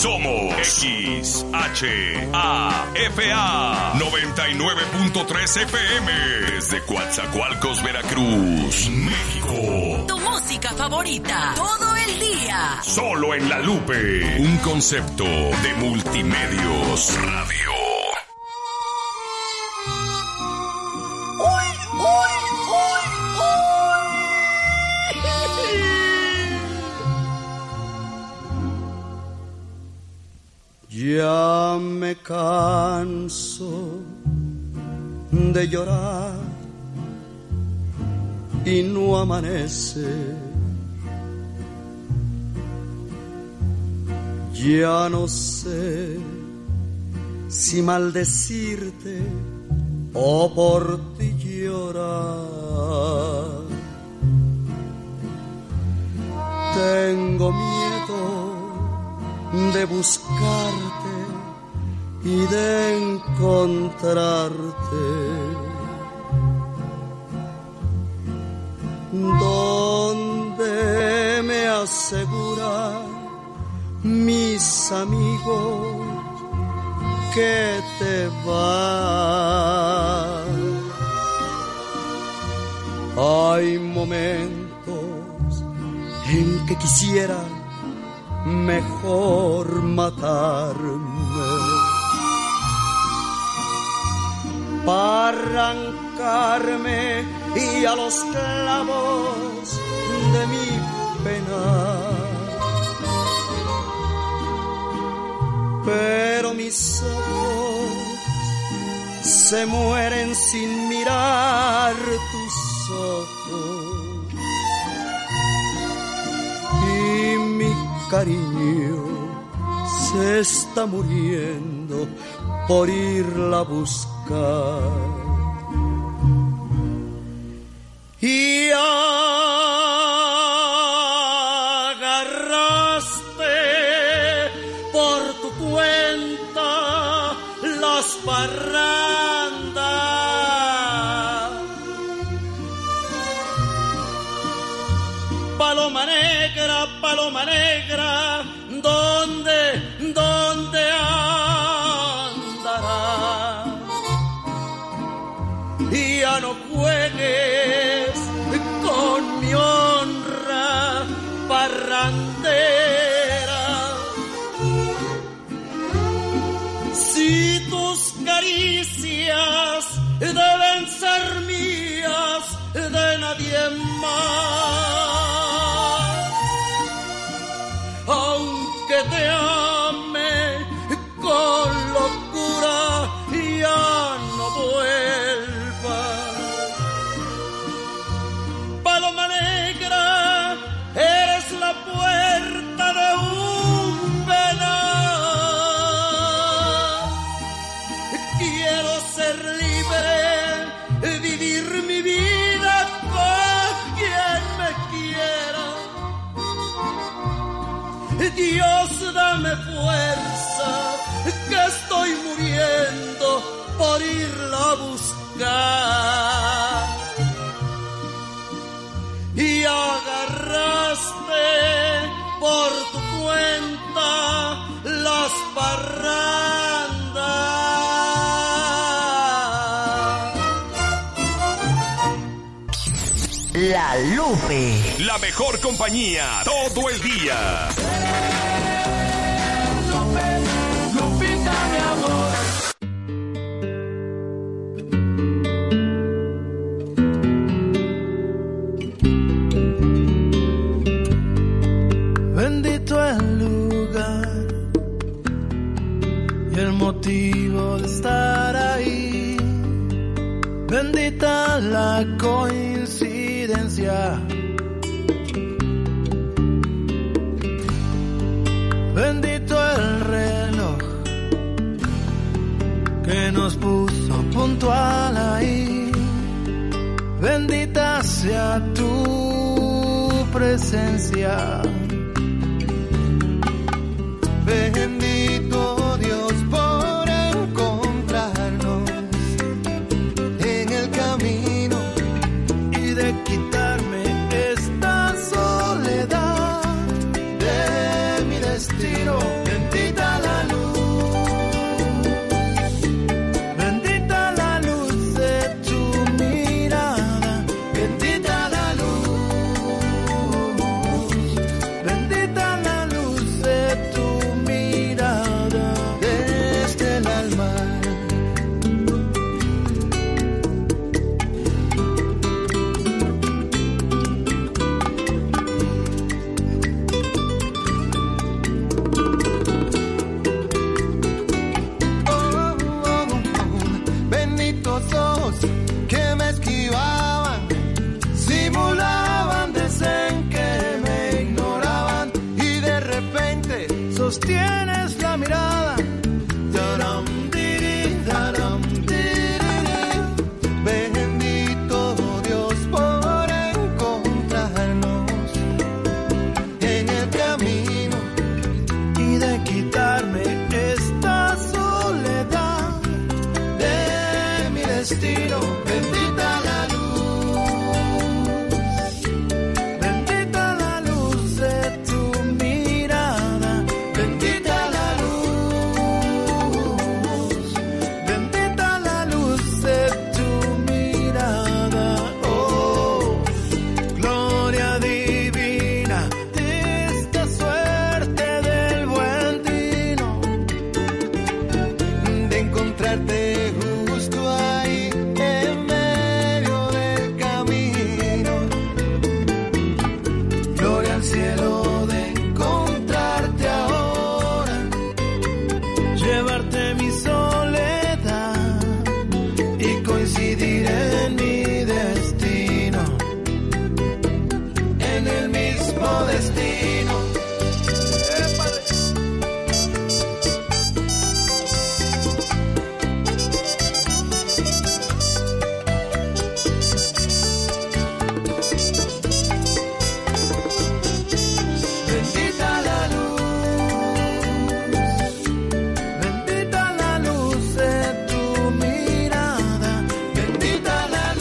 Somos XHAFA 99.3 FM desde Coatzacoalcos, Veracruz, México. Tu música favorita todo el día. Solo en La Lupe, un concepto de Multimedios Radio. Ya me canso de llorar y no amanece. Ya no sé si maldecirte o por ti llorar. Tengo miedo de buscarte y de encontrarte. Donde me aseguran mis amigos que te vas. Hay momentos en que quisiera mejor matarme para arrancarme y a los clavos de mi pena. Pero mis ojos se mueren sin mirar tus ojos y mi cariño se está muriendo por irla a buscar. Y agarraste por tu cuenta las parrandas. Paloma negra, ¿dónde andarás? Y ya no juegues con mi honra parrandera. Si tus caricias deben ser mías, de nadie más, aunque te ame con locura, ya no vuelvas. Paloma negra, eres la puerta de un penal. Quiero ser libre, vivir mi vida con quien me quiera. Dios, dame fuerza, que estoy muriendo por irla a buscar. Y agarraste por tu cuenta las parrandas. La Lupe, la mejor compañía todo el día. Lupita, mi amor. Bendito el lugar y el motivo de estar ahí. Bendita la coincidencia. Bendito el reloj que nos puso puntual ahí. Bendita sea tu presencia. Bendito Dios por encontrarnos en el camino y de quitarme esta soledad de mi destino. Bendita sostienes la mirada. Bendito Dios por encontrarnos en el camino Y de quitarme esta soledad de mi destino. Bendita la luz, bendita la luz de tu mirada, bendita la luz, bendita la luz de tu mirada. Oh, gloria divina de esta suerte del buen tino, de encontrarte justo ahí en medio del camino. Gloria al cielo de encontrarte ahora, llevarte mi soledad y coincidir en mi destino, en el mismo destino. Bendita la luz, bendita la luz de tu mirada, bendita la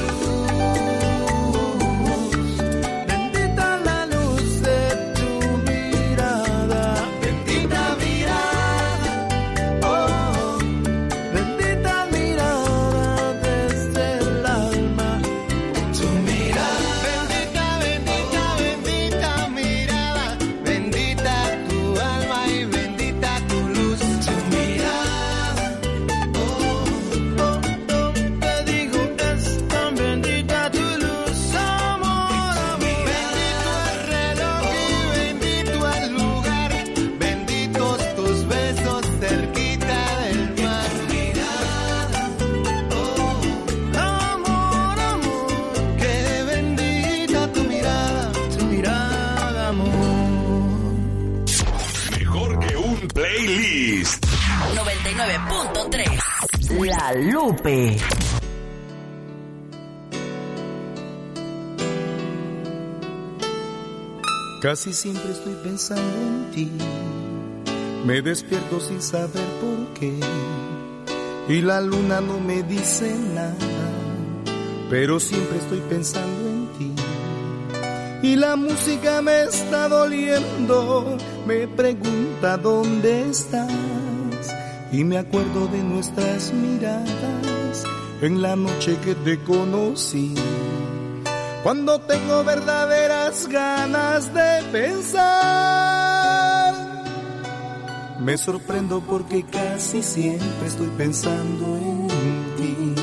luz, bendita la luz de tu mirada, bendita mirada, oh, bendita mirada desde el alma. tu mirada. Bendita, bendita, bendita mirada, bendita tu alma y bendita tu luz. Tu mirada, Te digo es tan bendita tu luz, amor, amor. bendito el reloj y bendito el lugar, benditos tus besos cerquita del mar. Amor, amor, Qué bendita tu mirada, amor. Mejor que un playlist. 99.3 La Lupe. Casi siempre estoy pensando en ti. Me despierto sin saber por qué. Y la luna no me dice nada, pero siempre estoy pensando en ti. Y la música me está doliendo, me pregunta dónde estás. Y me acuerdo de nuestras miradas en la noche que te conocí. Cuando tengo verdaderas ganas de pensar, me sorprendo porque casi siempre estoy pensando en ti.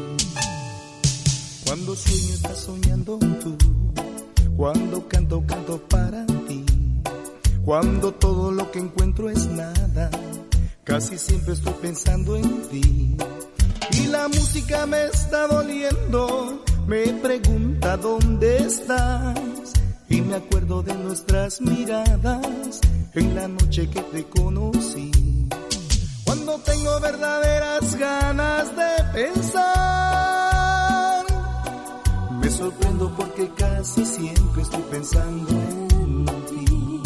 Cuando sueño estás soñando tú, cuando canto canto para ti. Cuando todo lo que encuentro es nada, casi siempre estoy pensando en ti. Y la música me está doliendo, me pregunta dónde estás. Y me acuerdo de nuestras miradas en la noche que te conocí. Cuando tengo verdaderas ganas de pensar, me sorprendo porque casi siempre estoy pensando en ti.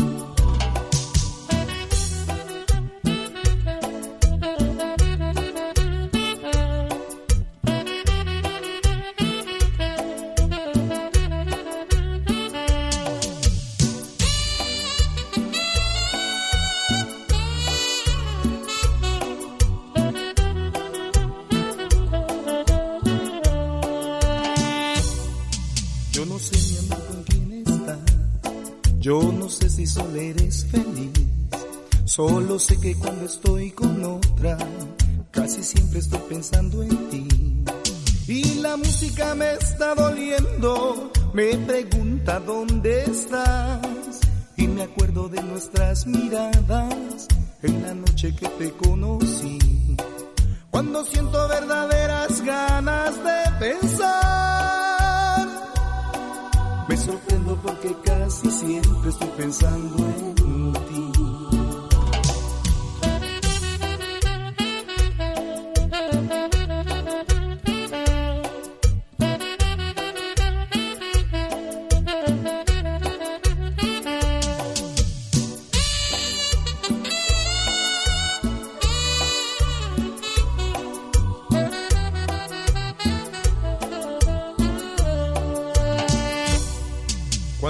Yo no sé, mi amor, con quién estás. Yo no sé si solo eres feliz. Solo sé que cuando estoy con otra, casi siempre estoy pensando en ti. Y la música me está doliendo, me pregunta dónde estás. Y me acuerdo de nuestras miradas en la noche que te conocí. Cuando siento verdaderas ganas de pensar, me sorprendo porque casi siempre estoy pensando en ti.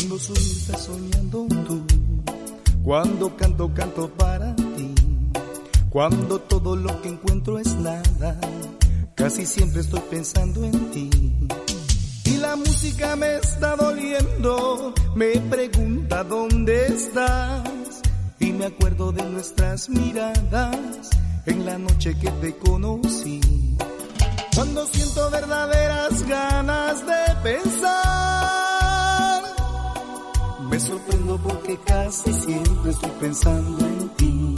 Cuando sueño estás soñando tú, cuando canto, canto para ti, cuando todo lo que encuentro es nada, casi siempre estoy pensando en ti. Y la música me está doliendo, me pregunta dónde estás, y me acuerdo de nuestras miradas en la noche que te conocí. Cuando siento verdaderas ganas de pensar, me sorprendo porque casi siempre estoy pensando en ti.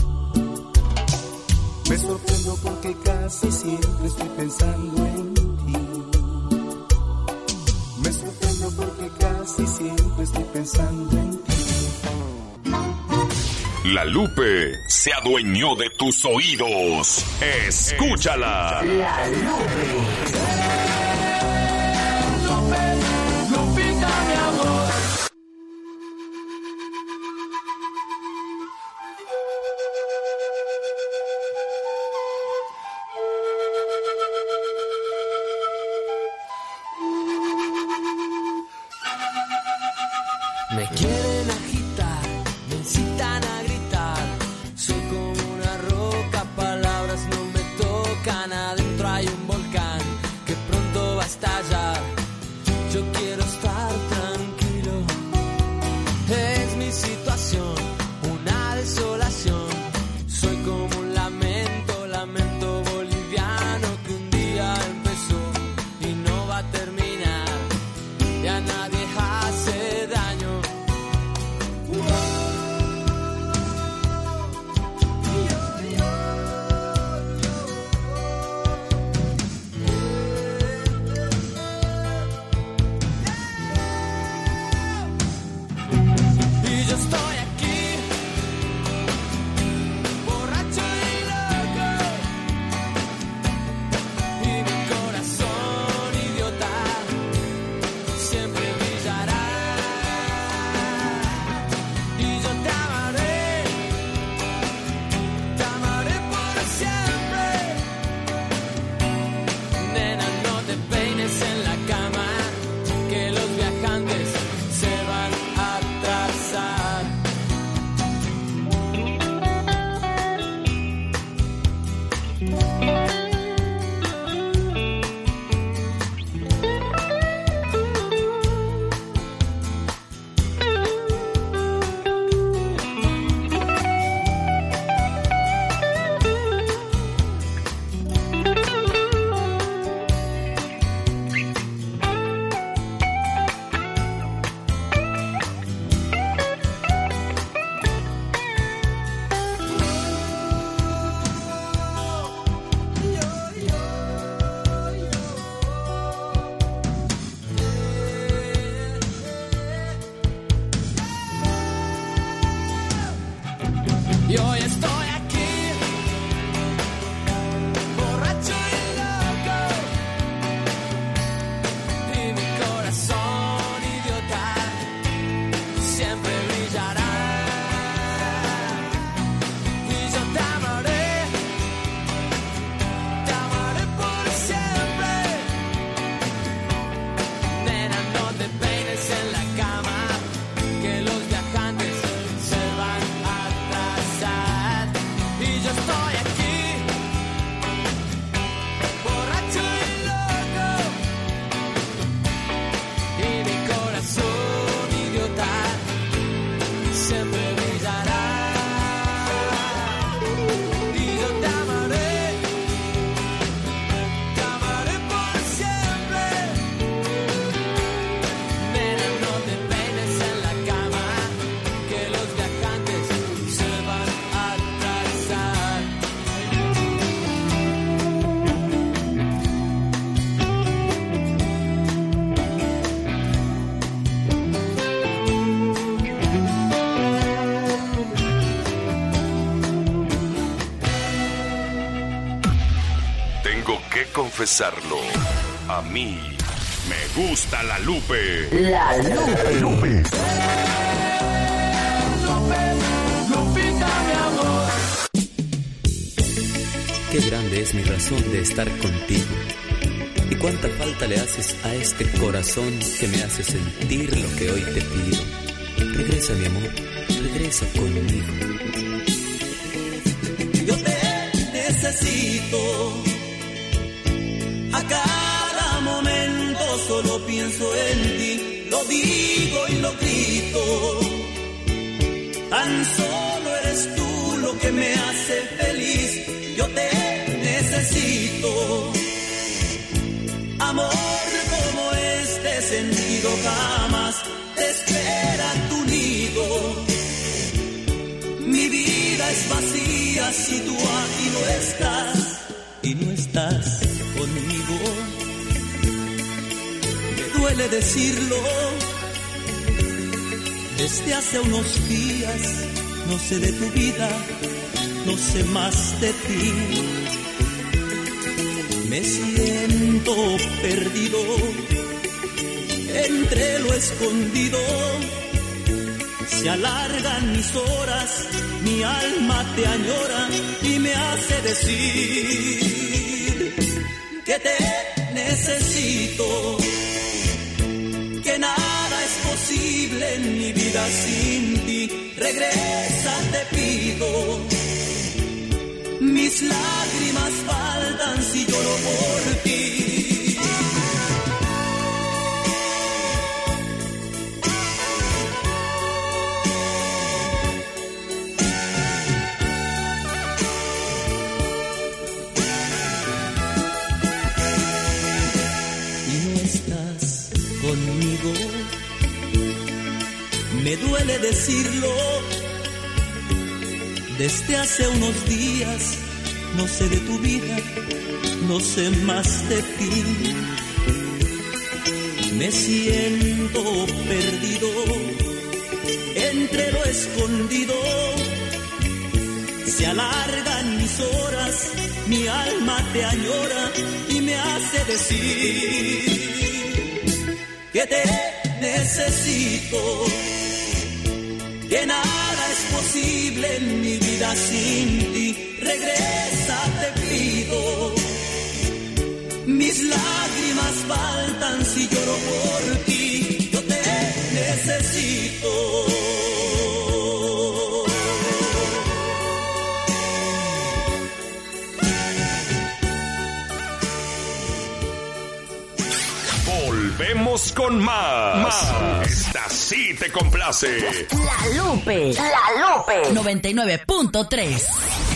Me sorprendo porque casi siempre estoy pensando en ti. Me sorprendo porque casi siempre estoy pensando en ti. La Lupe se adueñó de tus oídos. Escúchala. La Lupe. Lupita, mi amor. Me quieren agitar, me incitan a gritar. Soy como una roca, palabras no me tocan. Adentro hay un volcán que pronto va a estallar. Yo quiero estar tranquilo. Es mi situación, una desolación. Soy como un lamento, lamento boliviano que un día empezó y no va a terminar. Y a nadie hace daño. Y yo estoy aquí, borracho y loco, y mi corazón idiota siempre brillará. Y yo te amaré por siempre. Nena, no te peines en la cama, que los viajantes se van a atrasar. Y hoy estoy aquí, borracho y loco, y mi corazón idiota siempre brillará. Y yo te amaré por siempre. Nena, no te peines en la cama, que los viajantes se van a atrasar. Y yo estoy aquí, borracho y loco, y mi corazón idiota siempre brillará. Y yo te amaré por siempre. Nena, no te peines en la cama, que los viajantes se van a atrasar. Tengo que confesarlo. A mí me gusta la Lupe. La Lupe. Lupita, mi amor. Qué grande es mi razón de estar contigo. Y cuánta falta le haces a este corazón que me hace sentir lo que hoy te pido. Regresa, mi amor, regresa conmigo. Yo te necesito, a cada momento solo pienso en ti, lo digo y lo grito. Tan solo eres tú lo que me hace feliz. Yo te necesito. Amor como este sentido jamás te espera tu nido. Mi vida es vacía si tú aquí no estás y no estás conmigo. Me duele decirlo. Desde hace unos días no sé de tu vida, no sé más de ti. Me siento perdido entre lo escondido. Se alargan mis horas, mi alma te añora y me hace decir que te necesito, que nada es posible en mi vida sin ti. Regresa, te pido. Mis lágrimas faltan si lloro por ti. Y no estás conmigo. Me duele decirlo. Desde hace unos días no sé de tu vida, no sé más de ti. Me siento perdido entre lo escondido. Se alargan mis horas, mi alma te añora y me hace decir que te necesito, que nada es posible en mi vida sin ti. Regresa, te pido. Mis lágrimas faltan si lloro por ti. Yo te necesito. Volvemos con más. Esta sí te complace. La Lupe 99.3.